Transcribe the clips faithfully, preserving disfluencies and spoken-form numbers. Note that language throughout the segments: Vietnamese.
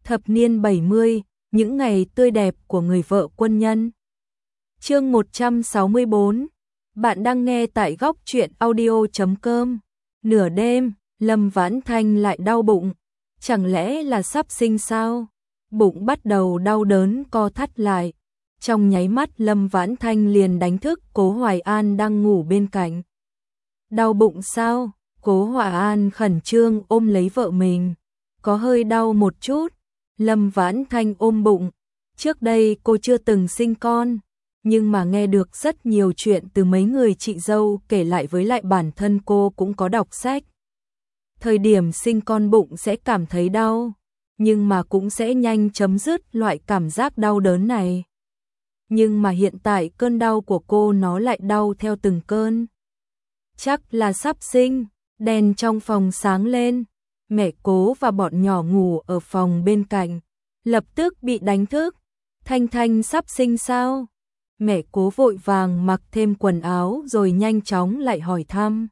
Thập niên bảy mươi, những ngày tươi đẹp của người vợ quân nhân. Chương một trăm sáu mươi bốn. Bạn đang nghe tại góc truyện audio chấm com. Nửa đêm, Lâm Vãn Thanh lại đau bụng. Chẳng lẽ là sắp sinh sao? Bụng bắt đầu đau đớn co thắt lại. Trong nháy mắt Lâm Vãn Thanh liền đánh thức Cố Hoài An đang ngủ bên cạnh. Đau bụng sao? Cố Hoài An khẩn trương ôm lấy vợ mình. Có hơi đau một chút. Lâm Vãn Thanh ôm bụng. Trước đây cô chưa từng sinh con, nhưng mà nghe được rất nhiều chuyện từ mấy người chị dâu kể lại, với lại bản thân cô cũng có đọc sách. Thời điểm sinh con bụng sẽ cảm thấy đau, nhưng mà cũng sẽ nhanh chấm dứt loại cảm giác đau đớn này. Nhưng mà hiện tại cơn đau của cô nó lại đau theo từng cơn. Chắc là sắp sinh. Đèn trong phòng sáng lên. Mẹ Cố và bọn nhỏ ngủ ở phòng bên cạnh, lập tức bị đánh thức. Thanh Thanh sắp sinh sao? Mẹ Cố vội vàng mặc thêm quần áo rồi nhanh chóng lại hỏi thăm.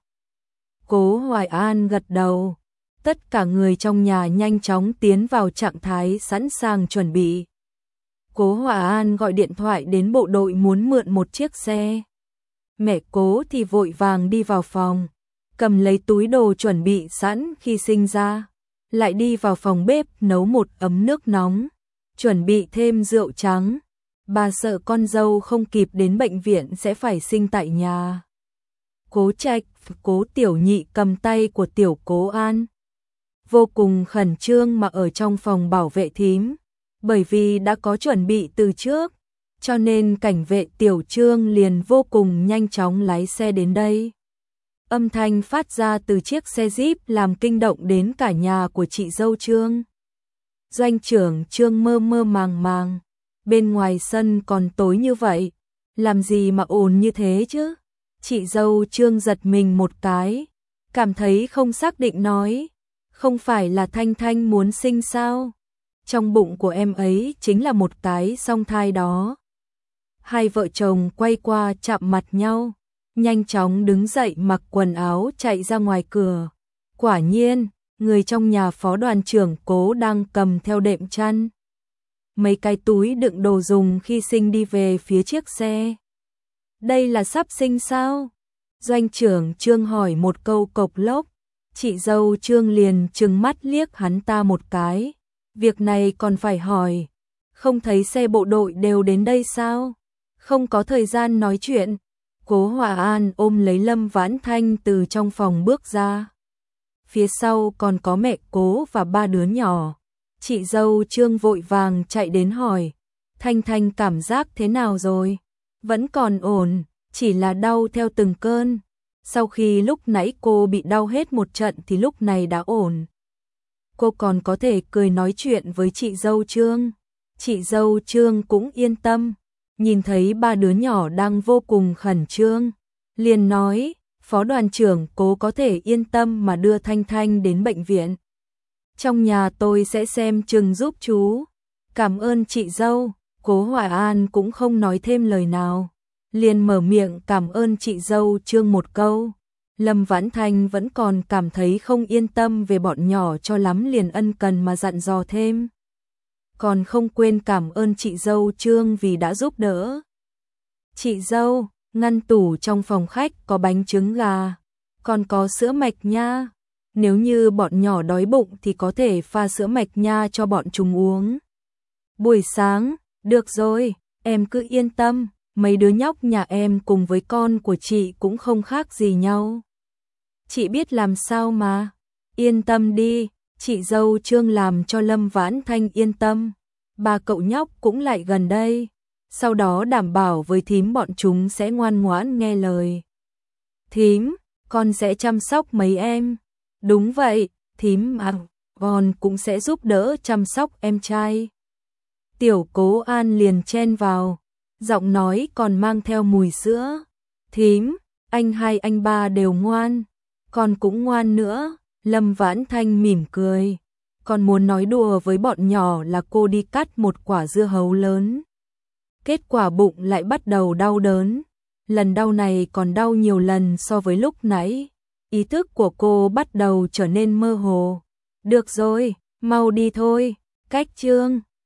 Cố Hoài An gật đầu. Tất cả người trong nhà nhanh chóng tiến vào trạng thái sẵn sàng chuẩn bị. Cố Hoài An gọi điện thoại đến bộ đội muốn mượn một chiếc xe. Mẹ Cố thì vội vàng đi vào phòng, cầm lấy túi đồ chuẩn bị sẵn khi sinh ra, lại đi vào phòng bếp nấu một ấm nước nóng, chuẩn bị thêm rượu trắng. Bà sợ con dâu không kịp đến bệnh viện sẽ phải sinh tại nhà. Cố Trạch, Cố Tiểu Nhị cầm tay của Tiểu Cố An, vô cùng khẩn trương mà ở trong phòng bảo vệ thím, bởi vì đã có chuẩn bị từ trước, cho nên cảnh vệ Tiểu Trương liền vô cùng nhanh chóng lái xe đến đây. Âm thanh phát ra từ chiếc xe Jeep làm kinh động đến cả nhà của chị dâu Trương. Doanh trưởng Trương mơ mơ màng màng, bên ngoài sân còn tối như vậy, làm gì mà ồn như thế chứ? Chị dâu Trương giật mình một cái, cảm thấy không xác định nói, không phải là Thanh Thanh muốn sinh sao? Trong bụng của em ấy chính là một cái song thai đó. Hai vợ chồng quay qua chạm mặt nhau, nhanh chóng đứng dậy mặc quần áo chạy ra ngoài cửa. Quả nhiên, người trong nhà phó đoàn trưởng Cố đang cầm theo đệm chăn, mấy cái túi đựng đồ dùng khi sinh đi về phía chiếc xe. Đây là sắp sinh sao? Doanh trưởng Trương hỏi một câu cộc lốc. Chị dâu Trương liền trừng mắt liếc hắn ta một cái. Việc này còn phải hỏi, không thấy xe bộ đội đều đến đây sao? Không có thời gian nói chuyện. Cố Hòa An ôm lấy Lâm Vãn Thanh từ trong phòng bước ra. Phía sau còn có mẹ Cố và ba đứa nhỏ. Chị dâu Trương vội vàng chạy đến hỏi, Thanh Thanh cảm giác thế nào rồi? Vẫn còn ổn, chỉ là đau theo từng cơn. Sau khi lúc nãy cô bị đau hết một trận thì lúc này đã ổn. Cô còn có thể cười nói chuyện với chị dâu Trương. Chị dâu Trương cũng yên tâm. Nhìn thấy ba đứa nhỏ đang vô cùng khẩn trương, liền nói, phó đoàn trưởng Cố có thể yên tâm mà đưa Thanh Thanh đến bệnh viện. Trong nhà tôi sẽ xem chừng giúp chú. Cảm ơn chị dâu. Cố Hoài An cũng không nói thêm lời nào, liền mở miệng cảm ơn chị dâu Trương một câu. Lâm Vãn Thanh vẫn còn cảm thấy không yên tâm về bọn nhỏ cho lắm, liền ân cần mà dặn dò thêm. Còn không quên cảm ơn chị dâu Trương vì đã giúp đỡ. Chị dâu, ngăn tủ trong phòng khách có bánh trứng gà, còn có sữa mạch nha. Nếu như bọn nhỏ đói bụng thì có thể pha sữa mạch nha cho bọn chúng uống. Buổi sáng, được rồi, em cứ yên tâm, mấy đứa nhóc nhà em cùng với con của chị cũng không khác gì nhau. Chị biết làm sao mà, yên tâm đi. Chị dâu Trương làm cho Lâm Vãn Thanh yên tâm. Ba cậu nhóc cũng lại gần đây, sau đó đảm bảo với thím bọn chúng sẽ ngoan ngoãn nghe lời. Thím, con sẽ chăm sóc mấy em. Đúng vậy, thím à, con cũng sẽ giúp đỡ chăm sóc em trai. Tiểu Cố An liền chen vào, giọng nói còn mang theo mùi sữa. Thím, anh hai anh ba đều ngoan, con cũng ngoan nữa. Lâm Vãn Thanh mỉm cười, còn muốn nói đùa với bọn nhỏ là cô đi cắt một quả dưa hấu lớn. Kết quả bụng lại bắt đầu đau đớn, lần đau này còn đau nhiều lần so với lúc nãy. Ý thức của cô bắt đầu trở nên mơ hồ. Được rồi, mau đi thôi. Cách chương